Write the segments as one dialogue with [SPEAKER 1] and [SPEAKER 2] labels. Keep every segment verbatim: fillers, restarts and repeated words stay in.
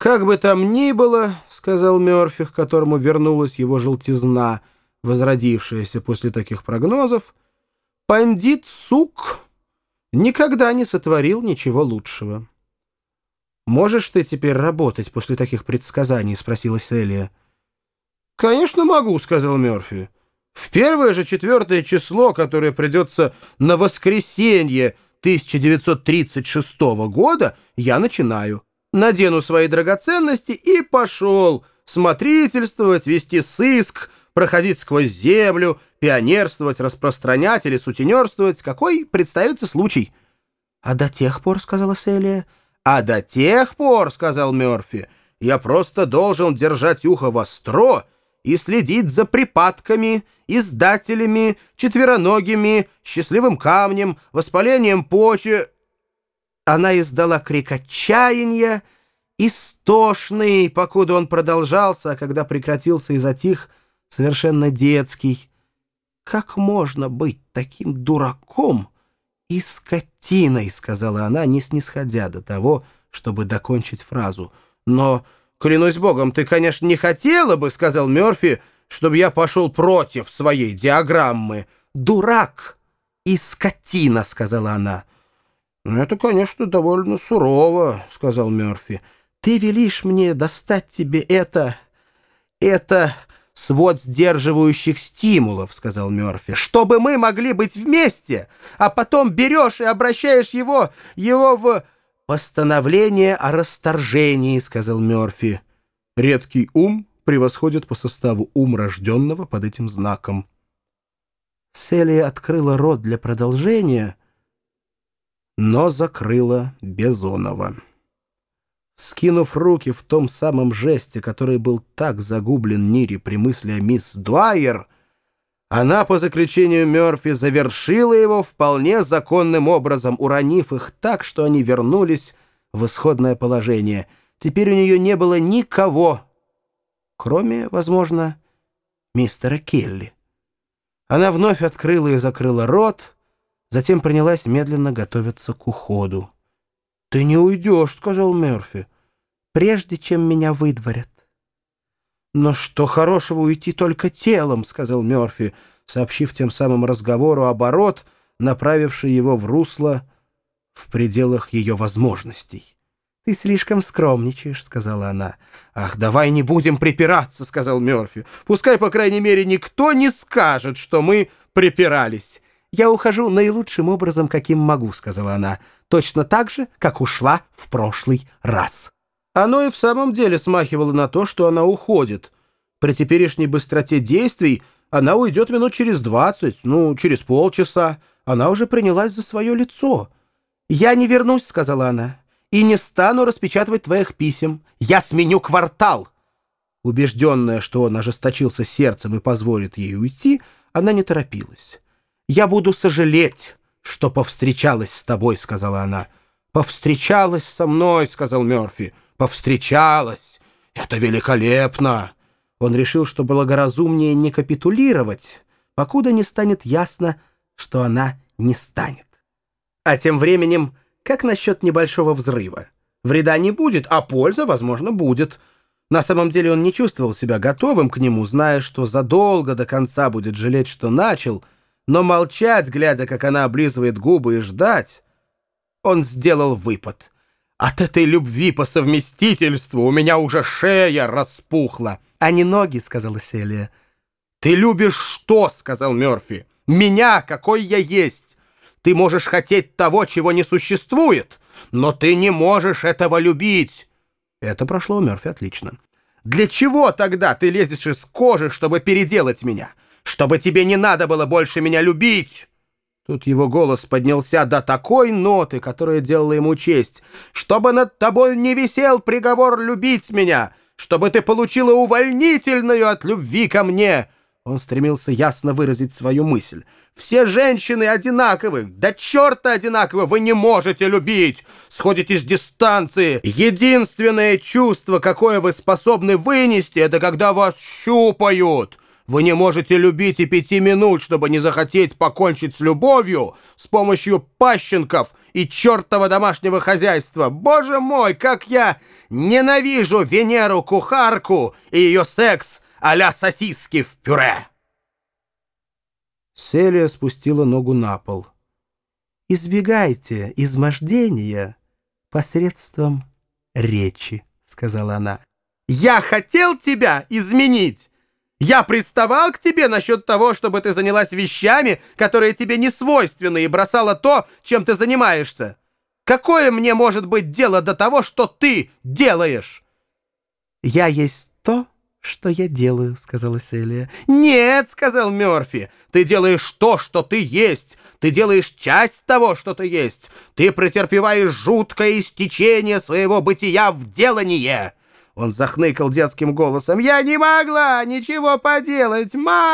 [SPEAKER 1] «Как бы там ни было, — сказал Мёрфи, к которому вернулась его желтизна, возродившаяся после таких прогнозов, — пандит Сук никогда не сотворил ничего лучшего». «Можешь ты теперь работать после таких предсказаний?» — спросила Селия. «Конечно могу, — сказал Мёрфи. В первое же четвертое число, которое придется на воскресенье тысяча девятьсот тридцать шестого года, я начинаю. Надену свои драгоценности и пошел смотрительствовать, вести сыск, проходить сквозь землю, пионерствовать, распространять или сутенерствовать, какой представится случай». «А до тех пор, — сказала Селия, — а до тех пор, — сказал Мёрфи, — я просто должен держать ухо востро и следить за припадками, издателями, четвероногими, счастливым камнем, воспалением почек». Она издала крик отчаяния, истошный, покуда он продолжался, а когда прекратился и затих, совершенно детский. «Как можно быть таким дураком и скотиной?» — сказала она, не снисходя до того, чтобы докончить фразу. «Но, клянусь богом, ты, конечно, не хотела бы, — сказал Мёрфи, — чтобы я пошел против своей диаграммы». «Дурак и скотина!» — сказала она. «Это, конечно, довольно сурово, — сказал Мёрфи. Ты велишь мне достать тебе это... это... свод сдерживающих стимулов, — сказал Мёрфи, — чтобы мы могли быть вместе, а потом берешь и обращаешь его... его в... постановление о расторжении, — сказал Мёрфи. Редкий ум превосходит по составу ум рожденного под этим знаком. Селия открыла рот для продолжения, но закрыла Бизонова. Скинув руки в том самом жесте, который был так загублен Нире при мысли о мисс Дуайер, она, по заключению Мёрфи, завершила его вполне законным образом, уронив их так, что они вернулись в исходное положение. Теперь у нее не было никого, кроме, возможно, мистера Келли. Она вновь открыла и закрыла рот, затем принялась медленно готовиться к уходу. «Ты не уйдешь, — сказал Мёрфи, — прежде чем меня выдворят». «Но что хорошего уйти только телом, — сказал Мёрфи, сообщив тем самым разговору оборот, направивший его в русло в пределах ее возможностей. «Ты слишком скромничаешь, — сказала она. «Ах, давай не будем припираться, — сказал Мёрфи. Пускай, по крайней мере, никто не скажет, что мы припирались». «Я ухожу наилучшим образом, каким могу, — сказала она, — точно так же, как ушла в прошлый раз». Оно и в самом деле смахивало на то, что она уходит. При теперешней быстроте действий она уйдет минут через двадцать, ну, через полчаса. Она уже принялась за свое лицо. «Я не вернусь, — сказала она, — и не стану распечатывать твоих писем. Я сменю квартал». Убежденная, что он ожесточился сердцем и позволит ей уйти, она не торопилась. «Я буду сожалеть, что повстречалась с тобой, — сказала она. «Повстречалась со мной, — сказал Мёрфи. «Повстречалась! Это великолепно!» Он решил, что благоразумнее не капитулировать, покуда не станет ясно, что она не станет. А тем временем, как насчет небольшого взрыва? Вреда не будет, а польза, возможно, будет. На самом деле он не чувствовал себя готовым к нему, зная, что задолго до конца будет жалеть, что начал, но молчать, глядя, как она облизывает губы, и ждать, он сделал выпад. «От этой любви по совместительству у меня уже шея распухла». «А не ноги, — сказала Селия». «Ты любишь что? — сказал Мёрфи. — Меня, какой я есть. Ты можешь хотеть того, чего не существует, но ты не можешь этого любить». Это прошло у Мёрфи отлично. «Для чего тогда ты лезешь из кожи, чтобы переделать меня? Чтобы тебе не надо было больше меня любить?» Тут его голос поднялся до такой ноты, которая делала ему честь. «Чтобы над тобой не висел приговор любить меня, чтобы ты получила увольнительную от любви ко мне». Он стремился ясно выразить свою мысль. «Все женщины одинаковы, да черта одинаковы, вы не можете любить, сходите с дистанции. Единственное чувство, какое вы способны вынести, это когда вас щупают. Вы не можете любить и пяти минут, чтобы не захотеть покончить с любовью с помощью пащенков и чертова домашнего хозяйства. Боже мой, как я ненавижу Венеру-кухарку и ее секс а-ля сосиски в пюре!» Селия спустила ногу на пол. «Избегайте измождения посредством речи», — сказала она. «Я хотел тебя изменить! Я приставал к тебе насчет того, чтобы ты занялась вещами, которые тебе не свойственны, и бросала то, чем ты занимаешься. Какое мне может быть дело до того, что ты делаешь?» «Я есть то, что я делаю», — сказала Селия. «Нет», — сказал Мёрфи, — «ты делаешь то, что ты есть. Ты делаешь часть того, что ты есть. Ты претерпеваешь жуткое истечение своего бытия в делание». Он захныкал детским голосом. «Я не могла ничего поделать,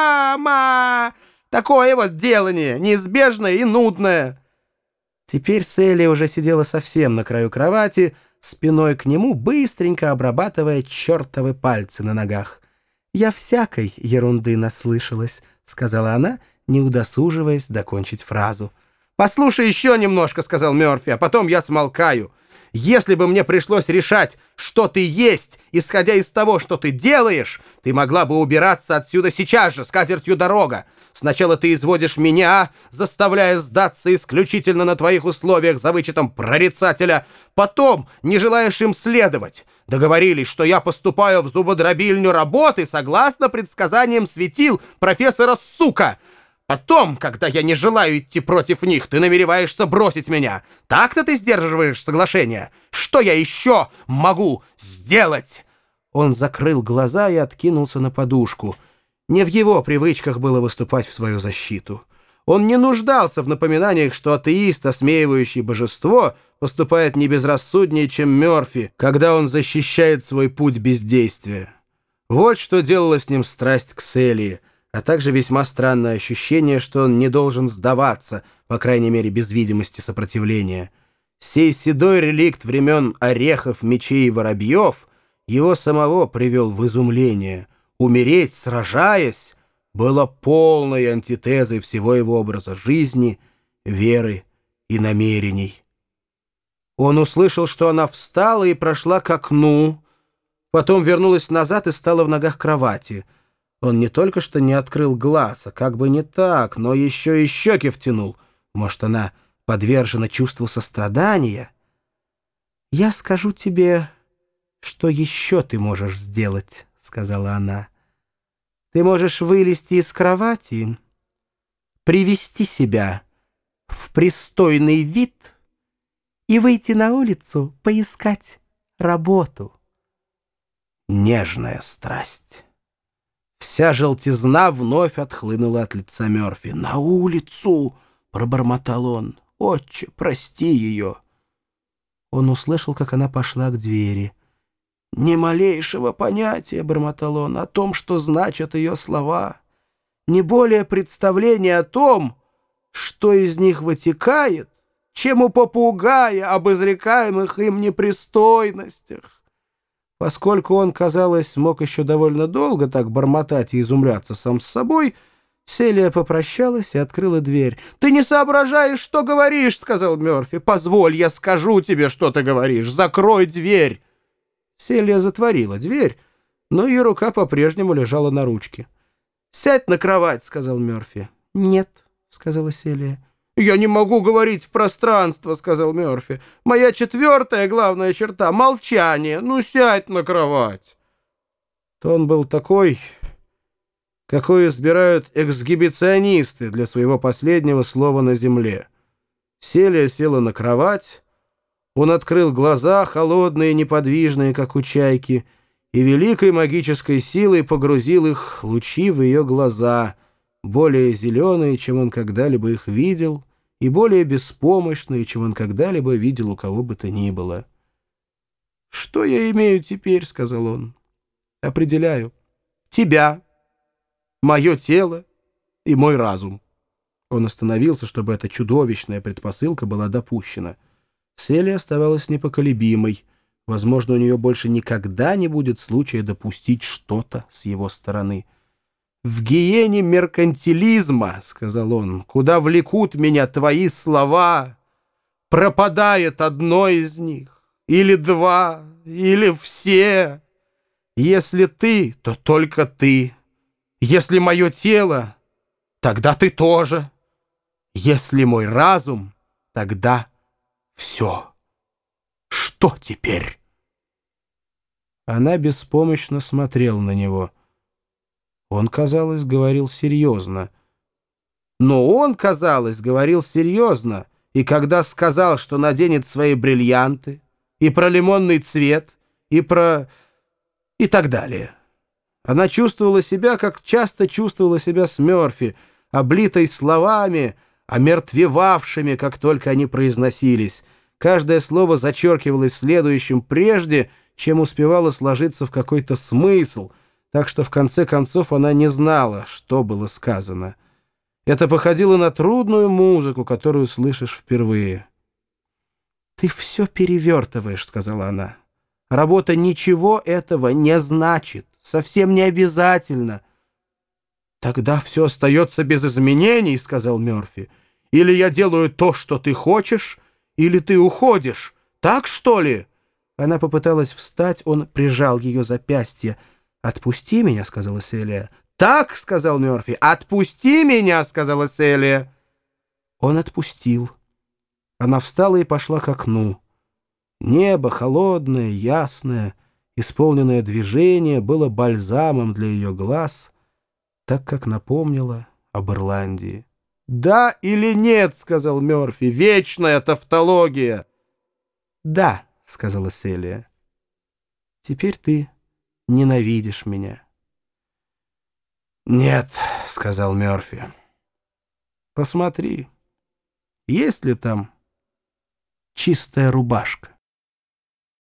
[SPEAKER 1] мама! Такое вот делание, неизбежное и нудное». Теперь Селия уже сидела совсем на краю кровати, спиной к нему, быстренько обрабатывая чертовы пальцы на ногах. «Я всякой ерунды наслышалась», — сказала она, не удосуживаясь докончить фразу. «Послушай еще немножко», — сказал Мёрфи, — «а потом я смолкаю. Если бы мне пришлось решать, что ты есть, исходя из того, что ты делаешь, ты могла бы убираться отсюда сейчас же, с катертью дорога. Сначала ты изводишь меня, заставляя сдаться исключительно на твоих условиях за вычетом прорицателя, потом не желаешь им следовать. Договорились, что я поступаю в зубодробильню работы согласно предсказаниям светил профессора Сука. Потом, когда я не желаю идти против них, ты намереваешься бросить меня. Так-то ты сдерживаешь соглашение. Что я еще могу сделать?» Он закрыл глаза и откинулся на подушку. Не в его привычках было выступать в свою защиту. Он не нуждался в напоминаниях, что атеист, осмеивающий божество, поступает не безрассуднее, чем Мёрфи, когда он защищает свой путь бездействия. Вот что делала с ним страсть к Селии, а также весьма странное ощущение, что он не должен сдаваться, по крайней мере, без видимости сопротивления. Сей седой реликт времен орехов, мечей и воробьев его самого привел в изумление. Умереть, сражаясь, было полной антитезой всего его образа жизни, веры и намерений. Он услышал, что она встала и прошла к окну, потом вернулась назад и стала в ногах кровати. Он не только что не открыл глаз, а как бы не так, но еще и щеки втянул. Может, она подвержена чувству сострадания? «Я скажу тебе, что еще ты можешь сделать», — сказала она. «Ты можешь вылезти из кровати, привести себя в пристойный вид и выйти на улицу поискать работу». Нежная страсть. Вся желтизна вновь отхлынула от лица Мёрфи. «На улицу!» — пробормотал он. «Отче, прости ее!» Он услышал, как она пошла к двери. «Ни малейшего понятия, — бормотал он, — о том, что значат ее слова. Не более представления о том, что из них вытекает, чем у попугая об изрекаемых им непристойностях». Поскольку он, казалось, мог еще довольно долго так бормотать и изумляться сам с собой, Селия попрощалась и открыла дверь. «Ты не соображаешь, что говоришь, — сказал Мёрфи. — Позволь, я скажу тебе, что ты говоришь. Закрой дверь!» Селия затворила дверь, но ее рука по-прежнему лежала на ручке. «Сядь на кровать, — сказал Мёрфи. — Нет, — сказала Селия. «Я не могу говорить в пространство, — сказал Мёрфи. — Моя четвертая главная черта — молчание. Ну, сядь на кровать!» Тон был такой, какой избирают эксгибиционисты для своего последнего слова на земле. Селия села на кровать, он открыл глаза, холодные и неподвижные, как у чайки, и великой магической силой погрузил их лучи в ее глаза, более зеленые, чем он когда-либо их видел, и более беспомощные, чем он когда-либо видел у кого бы то ни было. «Что я имею теперь?» — сказал он. «Определяю. Тебя, мое тело и мой разум». Он остановился, чтобы эта чудовищная предпосылка была допущена. Селия оставалась непоколебимой. Возможно, у нее больше никогда не будет случая допустить что-то с его стороны. «В гиене меркантилизма, — сказал он, — куда влекут меня твои слова, пропадает одно из них, или два, или все. Если ты, то только ты. Если мое тело, тогда ты тоже. Если мой разум, тогда все. Что теперь?» Она беспомощно смотрела на него. Он, казалось, говорил серьезно. Но он, казалось, говорил серьезно, и когда сказал, что наденет свои бриллианты, и про лимонный цвет, и про... и так далее. Она чувствовала себя, как часто чувствовала себя с Мёрфи, облитой словами, омертвевавшими, как только они произносились. Каждое слово зачеркивалось следующим прежде, чем успевало сложиться в какой-то смысл, так что в конце концов она не знала, что было сказано. Это походило на трудную музыку, которую слышишь впервые. «Ты все перевертываешь», — сказала она. «Работа ничего этого не значит, совсем не обязательно». «Тогда все остается без изменений», — сказал Мёрфи. «Или я делаю то, что ты хочешь, или ты уходишь. Так, что ли?» Она попыталась встать, он прижал ее запястье. «Отпусти меня», — сказала Селия. «Так», — сказал Мёрфи. «Отпусти меня», — сказала Селия. Он отпустил. Она встала и пошла к окну. Небо, холодное, ясное, исполненное движение, было бальзамом для ее глаз, так как напомнило об Ирландии. «Да или нет», — сказал Мёрфи, — «вечная тавтология». «Да», — сказала Селия. «Теперь ты ненавидишь меня». «Нет», — сказал Мёрфи. «Посмотри, есть ли там чистая рубашка».